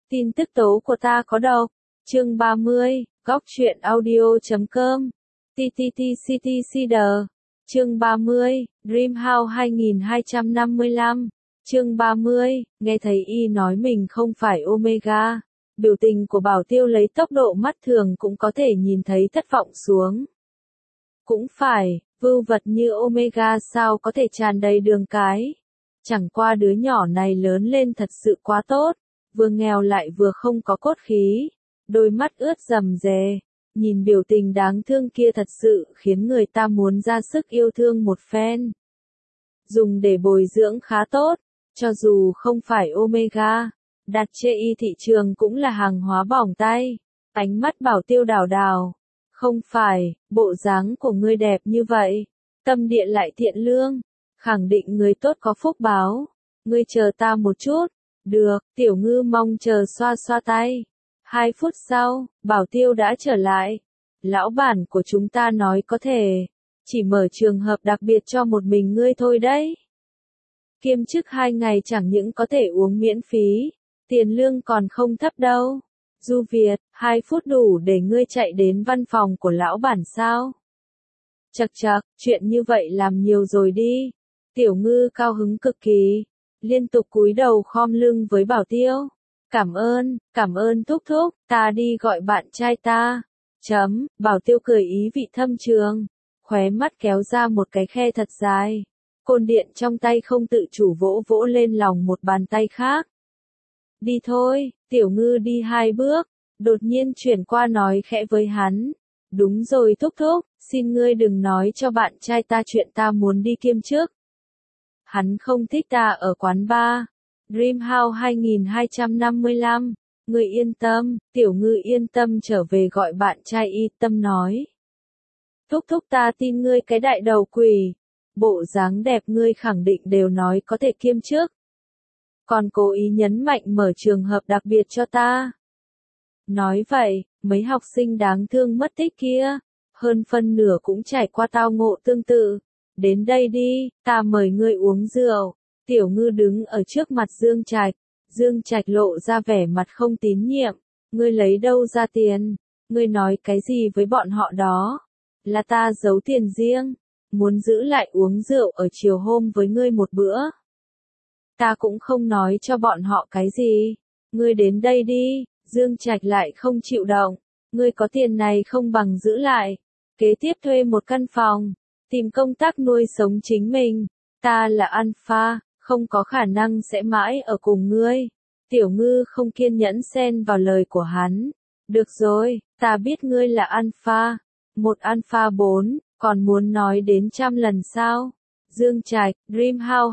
Tin tức tố của ta có độc. Chương 30, góc truyện audio.com. TTTCTCD. Chương 30, Dreamhouse 2255. Chương 30, nghe thấy y nói mình không phải Omega. Biểu tình của Bảo Tiêu lấy tốc độ mắt thường cũng có thể nhìn thấy thất vọng xuống. Cũng phải, vưu vật như Omega sao có thể tràn đầy đường cái. Chẳng qua đứa nhỏ này lớn lên thật sự quá tốt, vừa nghèo lại vừa không có cốt khí, đôi mắt ướt rầm rề, nhìn biểu tình đáng thương kia thật sự khiến người ta muốn ra sức yêu thương một phen. Dùng để bồi dưỡng khá tốt, cho dù không phải Omega, đặt trên y thị trường cũng là hàng hóa bỏng tay. Ánh mắt Bảo Tiêu đảo đảo. Không phải, bộ dáng của ngươi đẹp như vậy, tâm địa lại thiện lương, khẳng định người tốt có phúc báo. Ngươi chờ ta một chút. Được, Tiểu Ngư mong chờ xoa xoa tay. 2 phút sau, Bảo Tiêu đã trở lại. Lão bản của chúng ta nói có thể chỉ mở trường hợp đặc biệt cho một mình ngươi thôi đấy. Kiêm chức 2 ngày chẳng những có thể uống miễn phí, tiền lương còn không thấp đâu. Du Việt, 2 phút đủ để ngươi chạy đến văn phòng của lão bản sao? Chậc chậc, chuyện như vậy làm nhiều rồi đi. Tiểu Ngư cao hứng cực kỳ, liên tục cúi đầu khom lưng với Bảo Tiêu. Cảm ơn thúc thúc, ta đi gọi bạn trai ta. Bảo Tiêu cười ý vị thâm trường, khóe mắt kéo ra một cái khe thật dài. Côn điện trong tay không tự chủ vỗ vỗ lên lòng một bàn tay khác. Đi thôi, Tiểu Ngư đi 2 bước, đột nhiên chuyển qua nói khẽ với hắn. Đúng rồi thúc thúc, xin ngươi đừng nói cho bạn trai ta chuyện ta muốn đi kiêm chức. Hắn không thích ta ở quán bar. Dreamhouse 2255, ngươi yên tâm, Tiểu Ngư yên tâm trở về gọi bạn trai y tâm nói. Thúc thúc ta tin ngươi cái đại đầu quỷ, bộ dáng đẹp ngươi khẳng định đều nói có thể kiêm chức. Còn cố ý nhấn mạnh mở trường hợp đặc biệt cho ta. Nói vậy, mấy học sinh đáng thương mất tích kia, hơn phân nửa cũng trải qua tao ngộ tương tự. Đến đây đi, ta mời ngươi uống rượu. Tiểu Ngư đứng ở trước mặt Dương Trạch. Dương Trạch lộ ra vẻ mặt không tín nhiệm. Ngươi lấy đâu ra tiền? Ngươi nói cái gì với bọn họ đó? Là ta giấu tiền riêng, muốn giữ lại uống rượu ở chiều hôm với ngươi một bữa. Ta cũng không nói cho bọn họ cái gì. Ngươi đến đây đi. Dương Trạch lại không chịu động. Ngươi có tiền này không bằng giữ lại. Kế tiếp thuê một căn phòng, tìm công tác nuôi sống chính mình. Ta là Alpha, không có khả năng sẽ mãi ở cùng ngươi. Tiểu Ngư không kiên nhẫn xen vào lời của hắn. Được rồi, ta biết ngươi là Alpha. Một Alpha 4, còn muốn nói đến 100 lần sao? Dương Trạch, Dreamhouse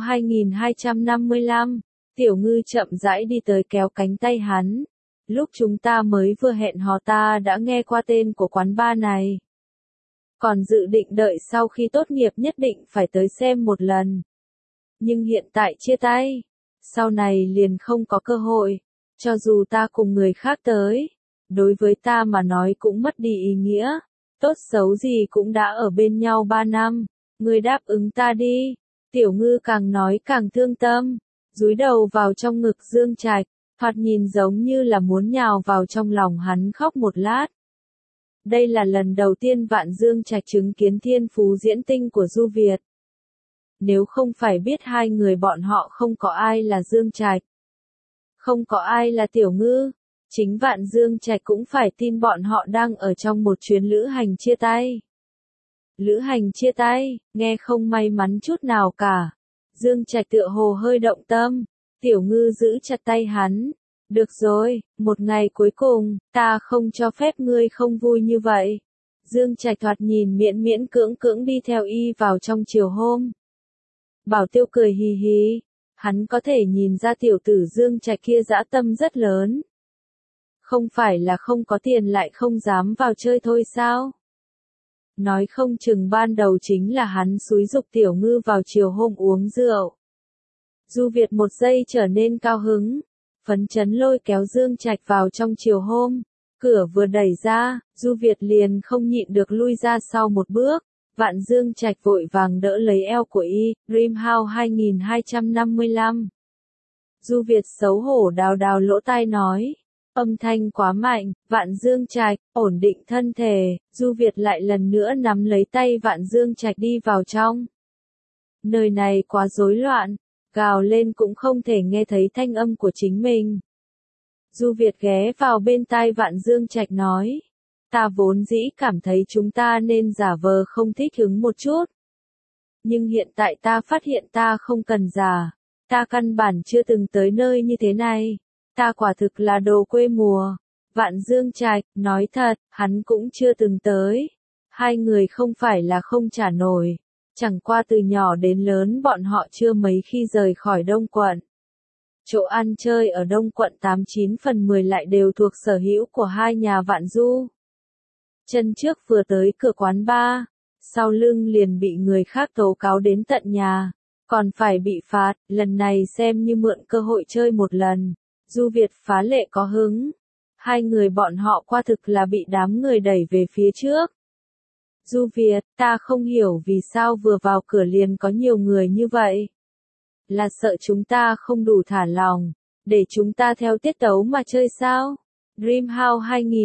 2255. Tiểu Ngư chậm rãi đi tới kéo cánh tay hắn. Lúc chúng ta mới vừa hẹn hò ta đã nghe qua tên của quán bar này. Còn dự định đợi sau khi tốt nghiệp nhất định phải tới xem một lần. Nhưng hiện tại chia tay, sau này liền không có cơ hội. Cho dù ta cùng người khác tới, đối với ta mà nói cũng mất đi ý nghĩa. Tốt xấu gì cũng đã ở bên nhau 3 năm. Ngươi đáp ứng ta đi. Tiểu Ngư càng nói càng thương tâm, dúi đầu vào trong ngực Dương Trạch, thoạt nhìn giống như là muốn nhào vào trong lòng hắn khóc một lát. Đây là lần đầu tiên Vạn Dương Trạch chứng kiến thiên phú diễn tinh của Du Việt. Nếu không phải biết 2 người bọn họ không có ai là Dương Trạch, không có ai là Tiểu Ngư, chính Vạn Dương Trạch cũng phải tin bọn họ đang ở trong một chuyến lữ hành chia tay. Lữ hành chia tay, nghe không may mắn chút nào cả. Dương Trạch tựa hồ hơi động tâm. Tiểu Ngư giữ chặt tay hắn. Được rồi, một ngày cuối cùng, ta không cho phép ngươi không vui như vậy. Dương Trạch thoạt nhìn miễn miễn cưỡng cưỡng đi theo y vào trong chiều hôm. Bảo Tiêu cười hì hì. Hắn có thể nhìn ra tiểu tử Dương Trạch kia dã tâm rất lớn. Không phải là không có tiền lại không dám vào chơi thôi sao? Nói không chừng ban đầu chính là hắn xúi giục Tiểu Ngư vào chiều hôm uống rượu. Du Việt một giây trở nên cao hứng, phấn chấn lôi kéo Dương Trạch vào trong chiều hôm. Cửa vừa đẩy ra, Du Việt liền không nhịn được lui ra sau một bước. Vạn Dương Trạch vội vàng đỡ lấy eo của y. Dreamhouse 2255. Du Việt xấu hổ đào đào lỗ tai nói, Âm thanh quá mạnh, Vạn Dương Trạch, ổn định thân thể, Du Việt lại lần nữa nắm lấy tay Vạn Dương Trạch đi vào trong. Nơi này quá rối loạn, gào lên cũng không thể nghe thấy thanh âm của chính mình. Du Việt ghé vào bên tai Vạn Dương Trạch nói, ta vốn dĩ cảm thấy chúng ta nên giả vờ không thích ứng một chút. Nhưng hiện tại ta phát hiện ta không cần giả, ta căn bản chưa từng tới nơi như thế này, ta quả thực là đồ quê mùa. Vạn Dương Trạch, nói thật, hắn cũng chưa từng tới. Hai người không phải là không trả nổi, chẳng qua từ nhỏ đến lớn bọn họ chưa mấy khi rời khỏi Đông quận. Chỗ ăn chơi ở Đông quận 89/10 lại đều thuộc sở hữu của hai nhà Vạn Du. Chân trước vừa tới cửa quán bar, sau lưng liền bị người khác tố cáo đến tận nhà, còn phải bị phạt, lần này xem như mượn cơ hội chơi một lần. Du Việt phá lệ có hứng. Hai người bọn họ quả thực là bị đám người đẩy về phía trước. Du Việt, ta không hiểu vì sao vừa vào cửa liền có nhiều người như vậy. Là sợ chúng ta không đủ thả lòng, để chúng ta theo tiết tấu mà chơi sao? Dreamhouse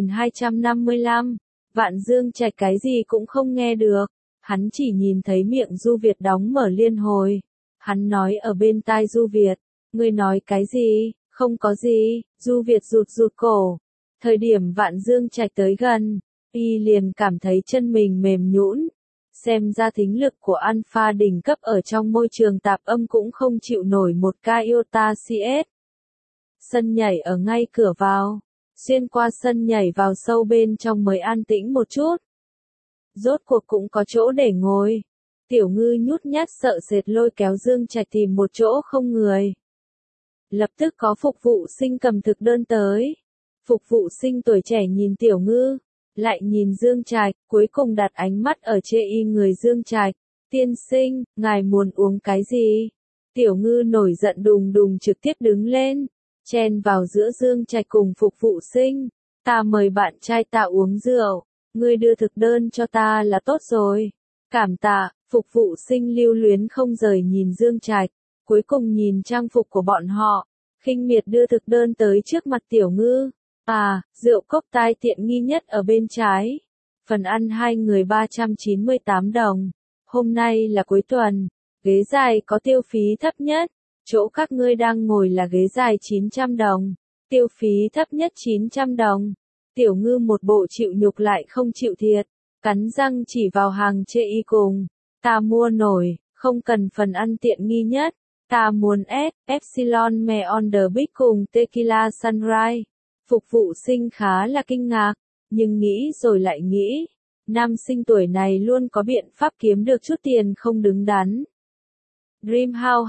2255, Vạn Dương Trạch cái gì cũng không nghe được. Hắn chỉ nhìn thấy miệng Du Việt đóng mở liên hồi. Hắn nói ở bên tai Du Việt, ngươi nói cái gì? Không có gì. Du Việt rụt rụt cổ. Thời điểm Vạn Dương Trạch tới gần, y liền cảm thấy chân mình mềm nhũn. Xem ra thính lực của Alpha đỉnh cấp ở trong môi trường tạp âm cũng không chịu nổi một ca iota CS. Sân nhảy ở ngay cửa vào. Xuyên qua sân nhảy vào sâu bên trong mới an tĩnh một chút. Rốt cuộc cũng có chỗ để ngồi. Tiểu Ngư nhút nhát sợ sệt lôi kéo Dương Trạch tìm một chỗ không người. Lập tức có phục vụ sinh cầm thực đơn tới. Phục vụ sinh tuổi trẻ nhìn Tiểu Ngư, lại nhìn Dương Trạch, cuối cùng đặt ánh mắt ở chê y người Dương Trạch. Tiên sinh, ngài muốn uống cái gì? Tiểu Ngư nổi giận đùng đùng trực tiếp đứng lên, chen vào giữa Dương Trạch cùng phục vụ sinh. Ta mời bạn trai ta uống rượu, ngươi đưa thực đơn cho ta là tốt rồi. Cảm tạ. Phục vụ sinh lưu luyến không rời nhìn Dương Trạch, cuối cùng nhìn trang phục của bọn họ, khinh miệt đưa thực đơn tới trước mặt Tiểu Ngư. À, rượu cốc tai tiện nghi nhất ở bên trái. Phần ăn hai người 398 đồng. Hôm nay là cuối tuần, ghế dài có tiêu phí thấp nhất. Chỗ các ngươi đang ngồi là ghế dài 900 đồng. Tiêu phí thấp nhất 900 đồng. Tiểu Ngư một bộ chịu nhục lại không chịu thiệt, cắn răng chỉ vào hàng chê y cùng. Ta mua nổi, không cần phần ăn tiện nghi nhất. Ta muốn S, Epsilon Me on the Beach cùng Tequila Sunrise. Phục vụ sinh khá là kinh ngạc, nhưng nghĩ rồi lại nghĩ. Nam sinh tuổi này luôn có biện pháp kiếm được chút tiền không đứng đắn. Dreamhouse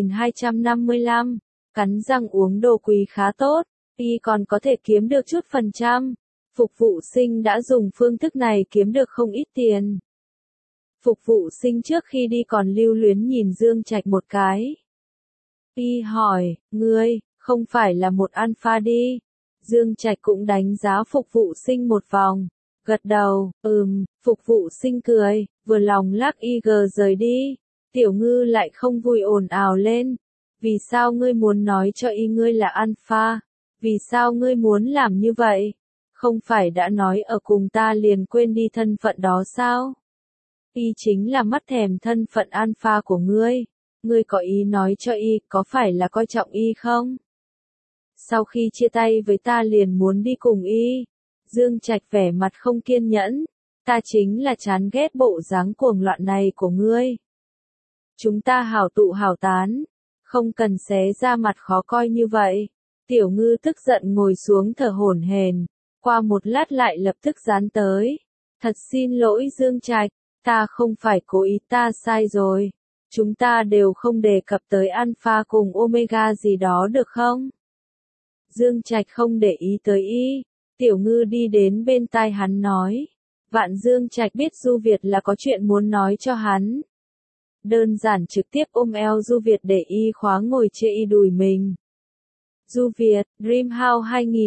2255, cắn răng uống đồ quý khá tốt, y còn có thể kiếm được chút phần trăm. Phục vụ sinh đã dùng phương thức này kiếm được không ít tiền. Phục vụ sinh trước khi đi còn lưu luyến nhìn Dương Trạch một cái. Y hỏi, ngươi, không phải là một alpha đi. Dương Trạch cũng đánh giá phục vụ sinh một vòng. Gật đầu, phục vụ sinh cười, vừa lòng lắc IG rời đi. Tiểu Ngư lại không vui ồn ào lên. Vì sao ngươi muốn nói cho y ngươi là alpha? Vì sao ngươi muốn làm như vậy? Không phải đã nói ở cùng ta liền quên đi thân phận đó sao? Y chính là mắt thèm thân phận alpha của ngươi. Ngươi có ý nói cho y có phải là coi trọng y không? Sau khi chia tay với ta liền muốn đi cùng y. Dương Trạch vẻ mặt không kiên nhẫn. Ta chính là chán ghét bộ dáng cuồng loạn này của ngươi. Chúng ta hảo tụ hảo tán. Không cần xé ra mặt khó coi như vậy. Tiểu Ngư tức giận ngồi xuống thở hổn hển. Qua một lát lại lập tức dán tới. Thật xin lỗi Dương Trạch. Ta không phải cố ý, ta sai rồi. Chúng ta đều không đề cập tới alpha cùng omega gì đó được không? Dương Trạch không để ý tới y. Tiểu Ngư đi đến bên tai hắn nói. Vạn Dương Trạch biết Du Việt là có chuyện muốn nói cho hắn. Đơn giản trực tiếp ôm eo Du Việt để y khóa ngồi chê y đùi mình. Du Việt, Dreamhouse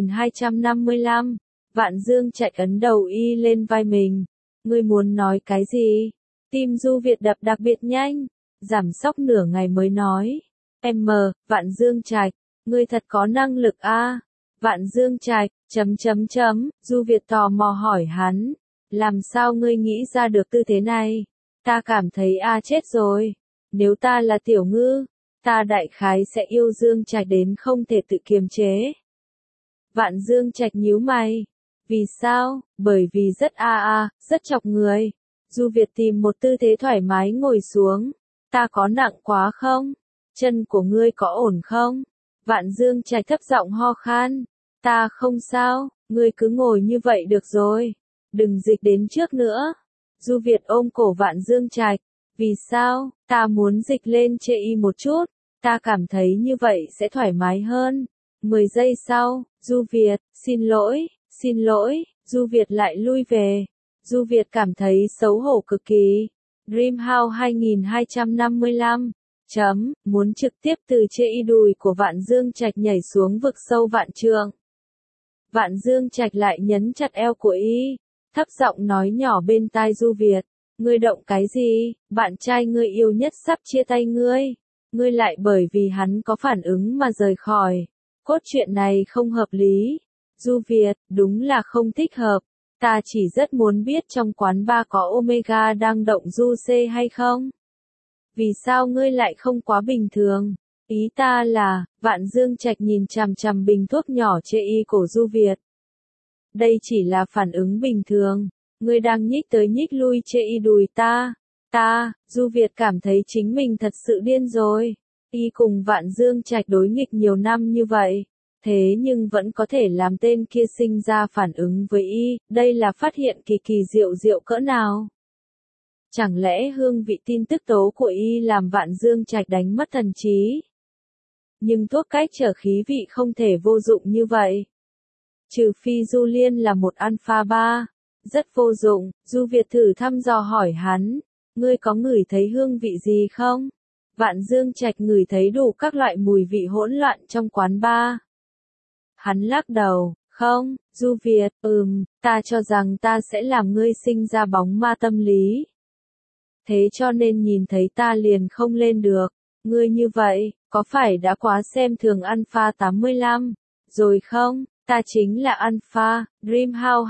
2255. Vạn Dương Trạch ấn đầu y lên vai mình. Ngươi muốn nói cái gì? Tim Du Việt đập đặc biệt nhanh. Giảm sóc nửa ngày mới nói. Vạn Dương Trạch, ngươi thật có năng lực a. Vạn Dương Trạch, Du Việt tò mò hỏi hắn, làm sao ngươi nghĩ ra được tư thế này? Ta cảm thấy chết rồi. Nếu ta là Tiểu Ngư, ta đại khái sẽ yêu Dương Trạch đến không thể tự kiềm chế. Vạn Dương Trạch nhíu mày. Vì sao? Bởi vì rất rất chọc người. Du Việt tìm một tư thế thoải mái ngồi xuống. Ta có nặng quá không? Chân của ngươi có ổn không? Vạn Dương Trạch thấp giọng ho khan. Ta không sao, ngươi cứ ngồi như vậy được rồi. Đừng dịch đến trước nữa. Du Việt ôm cổ Vạn Dương Trạch. Vì sao? Ta muốn dịch lên chê y một chút. Ta cảm thấy như vậy sẽ thoải mái hơn. 10 giây sau, Du Việt, xin lỗi, Du Việt lại lui về. Du Việt cảm thấy xấu hổ cực kỳ. Dreamhouse 2255. Muốn trực tiếp từ chê y đùi của Vạn Dương Trạch nhảy xuống vực sâu vạn trượng. Vạn Dương Trạch lại nhấn chặt eo của y, thấp giọng nói nhỏ bên tai Du Việt. Ngươi động cái gì? Bạn trai ngươi yêu nhất sắp chia tay ngươi. Ngươi lại bởi vì hắn có phản ứng mà rời khỏi. Cốt truyện này không hợp lý. Du Việt, đúng là không thích hợp. Ta chỉ rất muốn biết trong quán bar có Omega đang động Du C hay không? Vì sao ngươi lại không quá bình thường? Ý ta là, Vạn Dương Trạch nhìn chằm chằm bình thuốc nhỏ chê y cổ Du Việt. Đây chỉ là phản ứng bình thường. Ngươi đang nhích tới nhích lui chê y đùi ta. Du Việt cảm thấy chính mình thật sự điên rồi. Y cùng Vạn Dương Trạch đối nghịch nhiều năm như vậy. Thế nhưng vẫn có thể làm tên kia sinh ra phản ứng với y. Đây là phát hiện kỳ kỳ diệu cỡ nào? Chẳng lẽ hương vị tin tức tố của y làm Vạn Dương Trạch đánh mất thần trí? Nhưng thuốc cách trở khí vị không thể vô dụng như vậy. Trừ phi Du Liên là một alpha 3. Rất vô dụng. Du Việt thử thăm dò hỏi hắn. Ngươi có ngửi thấy hương vị gì không? Vạn Dương Trạch ngửi thấy đủ các loại mùi vị hỗn loạn trong quán bar. Hắn lắc đầu. Không, Du Việt, ta cho rằng ta sẽ làm ngươi sinh ra bóng ma tâm lý. Thế cho nên nhìn thấy ta liền không lên được. Ngươi như vậy, có phải đã quá xem thường Alpha 85, rồi không? Ta chính là Alpha, Dreamhouse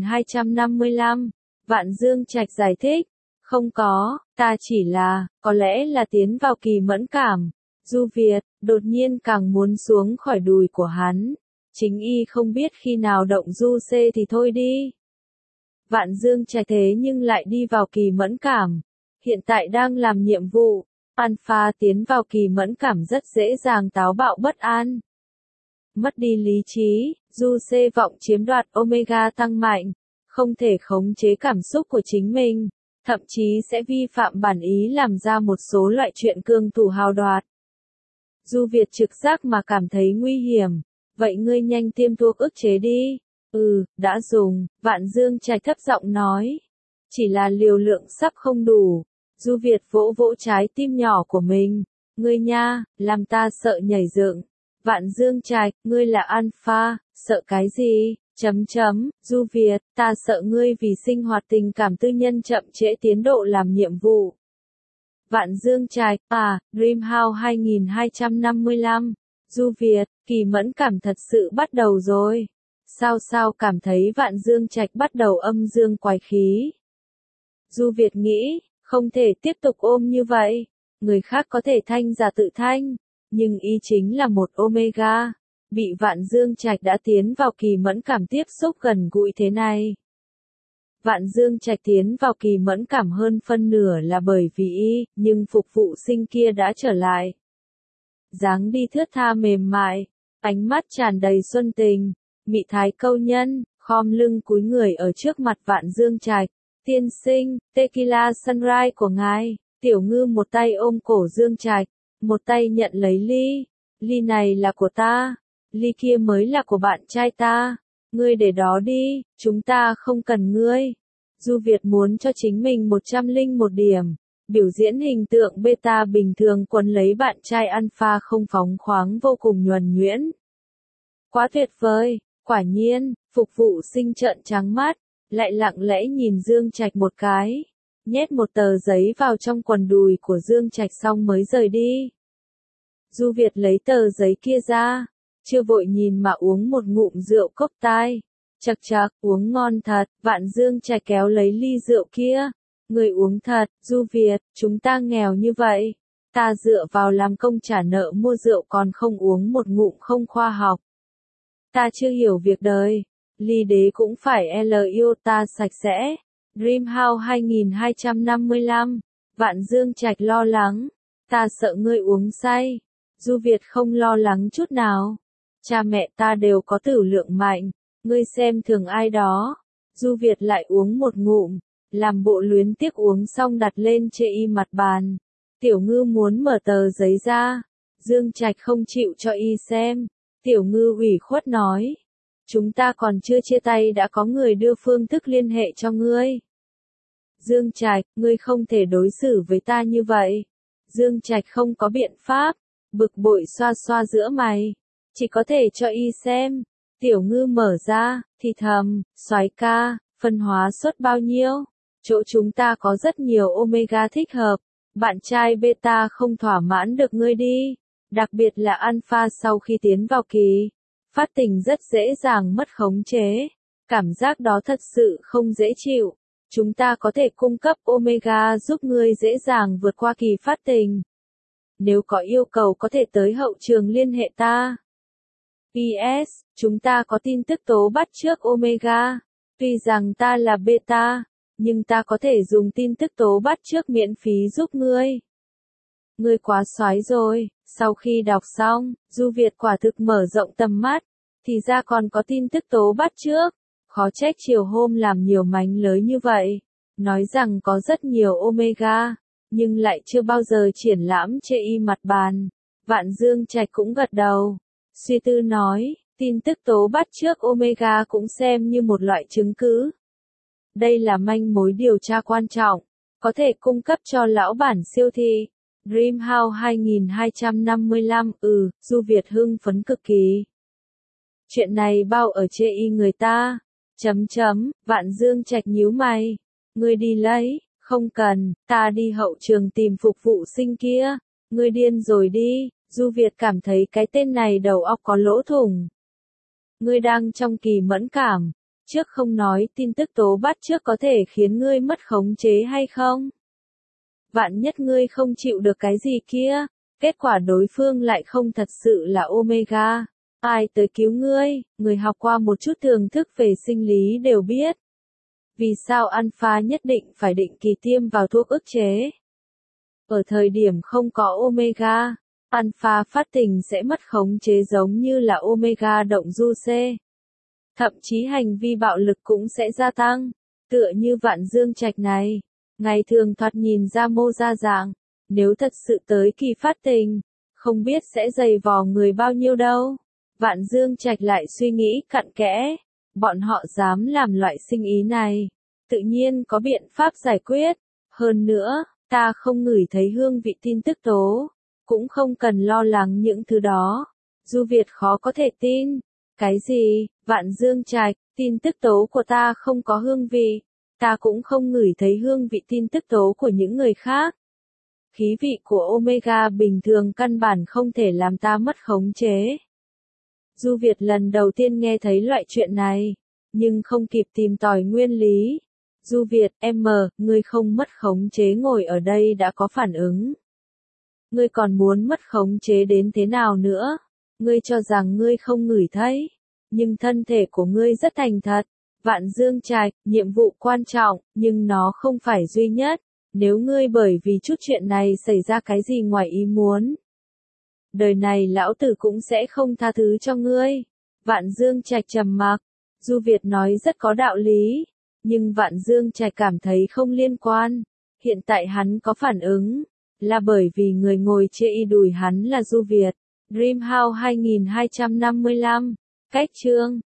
2255. Vạn Dương Trạch giải thích. Không có, ta chỉ là, có lẽ là tiến vào kỳ mẫn cảm. Du Việt, đột nhiên càng muốn xuống khỏi đùi của hắn. Chính y không biết khi nào động Du C thì thôi đi. Vạn Dương Trạch thế nhưng lại đi vào kỳ mẫn cảm. Hiện tại đang làm nhiệm vụ. Alpha tiến vào kỳ mẫn cảm rất dễ dàng táo bạo bất an. Mất đi lý trí, Du C vọng chiếm đoạt Omega tăng mạnh. Không thể khống chế cảm xúc của chính mình. Thậm chí sẽ vi phạm bản ý làm ra một số loại chuyện cương thủ hào đoạt. Du Việt trực giác mà cảm thấy nguy hiểm. Vậy ngươi nhanh tiêm thuốc ức chế đi. Đã dùng, Vạn Dương Trạch thấp giọng nói. Chỉ là liều lượng sắp không đủ. Du Việt vỗ vỗ trái tim nhỏ của mình. Ngươi nha, làm ta sợ nhảy dựng. Vạn Dương Trạch, ngươi là Alpha, sợ cái gì? Du Việt, ta sợ ngươi vì sinh hoạt tình cảm tư nhân chậm trễ tiến độ làm nhiệm vụ. Vạn Dương Trạch, Dreamhouse 2255. Du Việt, kỳ mẫn cảm thật sự bắt đầu rồi. Sao cảm thấy Vạn Dương Trạch bắt đầu âm dương quái khí. Du Việt nghĩ, không thể tiếp tục ôm như vậy. Người khác có thể thanh giả tự thanh, nhưng y chính là một Omega. Bị Vạn Dương Trạch đã tiến vào kỳ mẫn cảm tiếp xúc gần gũi thế này. Vạn Dương Trạch tiến vào kỳ mẫn cảm hơn phân nửa là bởi vì y, nhưng phục vụ sinh kia đã trở lại. Dáng đi thướt tha mềm mại, ánh mắt tràn đầy xuân tình, mị thái câu nhân, khom lưng cúi người ở trước mặt Vạn Dương Trạch. Tiên sinh, Tequila Sunrise của ngài. Tiểu Ngư một tay ôm cổ Dương Trạch, một tay nhận lấy ly. Ly này là của ta, ly kia mới là của bạn trai ta. Ngươi để đó đi, chúng ta không cần ngươi. Du Việt muốn cho chính mình 101 điểm. Biểu diễn hình tượng beta bình thường quấn lấy bạn trai alpha không phóng khoáng vô cùng nhuần nhuyễn. Quá tuyệt vời, quả nhiên, phục vụ sinh trợn trắng mắt, lại lặng lẽ nhìn Dương Trạch một cái. Nhét một tờ giấy vào trong quần đùi của Dương Trạch xong mới rời đi. Du Việt lấy tờ giấy kia ra. chưa vội nhìn mà uống một ngụm rượu cốc tai. Chậc chậc, uống ngon thật, Vạn Dương Trạch kéo lấy ly rượu kia. Người uống thật, Du Việt, chúng ta nghèo như vậy. Ta dựa vào làm công trả nợ mua rượu còn không uống một ngụm không khoa học. Ta chưa hiểu việc đời. Ly đế cũng phải yêu ta sạch sẽ. Dreamhouse 2255. Vạn Dương Trạch lo lắng. Ta sợ ngươi uống say. Du Việt không lo lắng chút nào. Cha mẹ ta đều có tử lượng mạnh. Ngươi xem thường ai đó. Du Việt lại uống một ngụm. Làm bộ luyến tiếc uống xong đặt lên chê y mặt bàn. Tiểu Ngư muốn mở tờ giấy ra. Dương Trạch không chịu cho y xem. Tiểu Ngư ủy khuất nói. Chúng ta còn chưa chia tay đã có người đưa phương thức liên hệ cho ngươi. Dương Trạch, ngươi không thể đối xử với ta như vậy. Dương Trạch không có biện pháp. Bực bội xoa xoa giữa mày. Chỉ có thể cho y xem. Tiểu Ngư mở ra, thì thầm, soái ca, phân hóa suất bao nhiêu? Chỗ chúng ta có rất nhiều omega thích hợp. Bạn trai beta không thỏa mãn được ngươi đi. Đặc biệt là alpha sau khi tiến vào kỳ. Phát tình rất dễ dàng mất khống chế. Cảm giác đó thật sự không dễ chịu. Chúng ta có thể cung cấp omega giúp ngươi dễ dàng vượt qua kỳ phát tình. Nếu có yêu cầu có thể tới hậu trường liên hệ ta. PS, chúng ta có tin tức tố bắt trước omega. Tuy rằng ta là beta, nhưng ta có thể dùng tin tức tố bắt trước miễn phí giúp ngươi. Ngươi quá soái rồi. Sau khi đọc xong, Du Việt quả thực mở rộng tầm mắt. Thì ra còn có tin tức tố bắt trước. Khó trách chiều hôm làm nhiều mánh lới như vậy. Nói rằng có rất nhiều omega, nhưng lại chưa bao giờ triển lãm chê y mặt bàn. Vạn Dương Trạch cũng gật đầu. Suy tư nói, tin tức tố bắt trước omega cũng xem như một loại chứng cứ. Đây là manh mối điều tra quan trọng, có thể cung cấp cho lão bản siêu thị. Dreamhouse 2255, Du Việt hưng phấn cực kỳ. Chuyện này bao ở chê y người ta. Vạn Dương Trạch nhíu mày. Ngươi đi lấy, không cần, ta đi hậu trường tìm phục vụ sinh kia. Ngươi điên rồi đi. Du Việt cảm thấy cái tên này đầu óc có lỗ thủng. Ngươi đang trong kỳ mẫn cảm. Trước không nói tin tức tố bắt trước có thể khiến ngươi mất khống chế hay không? Vạn nhất ngươi không chịu được cái gì kia, kết quả đối phương lại không thật sự là omega. Ai tới cứu ngươi? Người học qua một chút thưởng thức về sinh lý đều biết. Vì sao alpha nhất định phải định kỳ tiêm vào thuốc ức chế? Ở thời điểm không có omega, alpha phát tình sẽ mất khống chế giống như là omega động du C. Thậm chí hành vi bạo lực cũng sẽ gia tăng. Tựa như Vạn Dương Trạch này, ngày thường thoạt nhìn ra mô ra dạng, nếu thật sự tới kỳ phát tình, không biết sẽ dày vò người bao nhiêu đâu. Vạn Dương Trạch lại suy nghĩ cặn kẽ, bọn họ dám làm loại sinh ý này, tự nhiên có biện pháp giải quyết. Hơn nữa, ta không ngửi thấy hương vị tin tức tố, cũng không cần lo lắng những thứ đó. Du Việt khó có thể tin. Cái gì? Vạn Dương Trạch, tin tức tố của ta không có hương vị. Ta cũng không ngửi thấy hương vị tin tức tố của những người khác. Khí vị của omega bình thường căn bản không thể làm ta mất khống chế. Du Việt lần đầu tiên nghe thấy loại chuyện này, nhưng không kịp tìm tòi nguyên lý. Du Việt, ngươi không mất khống chế ngồi ở đây đã có phản ứng. Ngươi còn muốn mất khống chế đến thế nào nữa? Ngươi cho rằng ngươi không ngửi thấy, nhưng thân thể của ngươi rất thành thật. Vạn Dương Trạch, nhiệm vụ quan trọng, nhưng nó không phải duy nhất. Nếu ngươi bởi vì chút chuyện này xảy ra cái gì ngoài ý muốn, đời này lão tử cũng sẽ không tha thứ cho ngươi. Vạn Dương Trạch trầm mặc. Du Việt nói rất có đạo lý, nhưng Vạn Dương Trạch cảm thấy không liên quan. Hiện tại hắn có phản ứng, là bởi vì người ngồi chê y đùi hắn là Du Việt. Dreamhouse 2255. Cách chương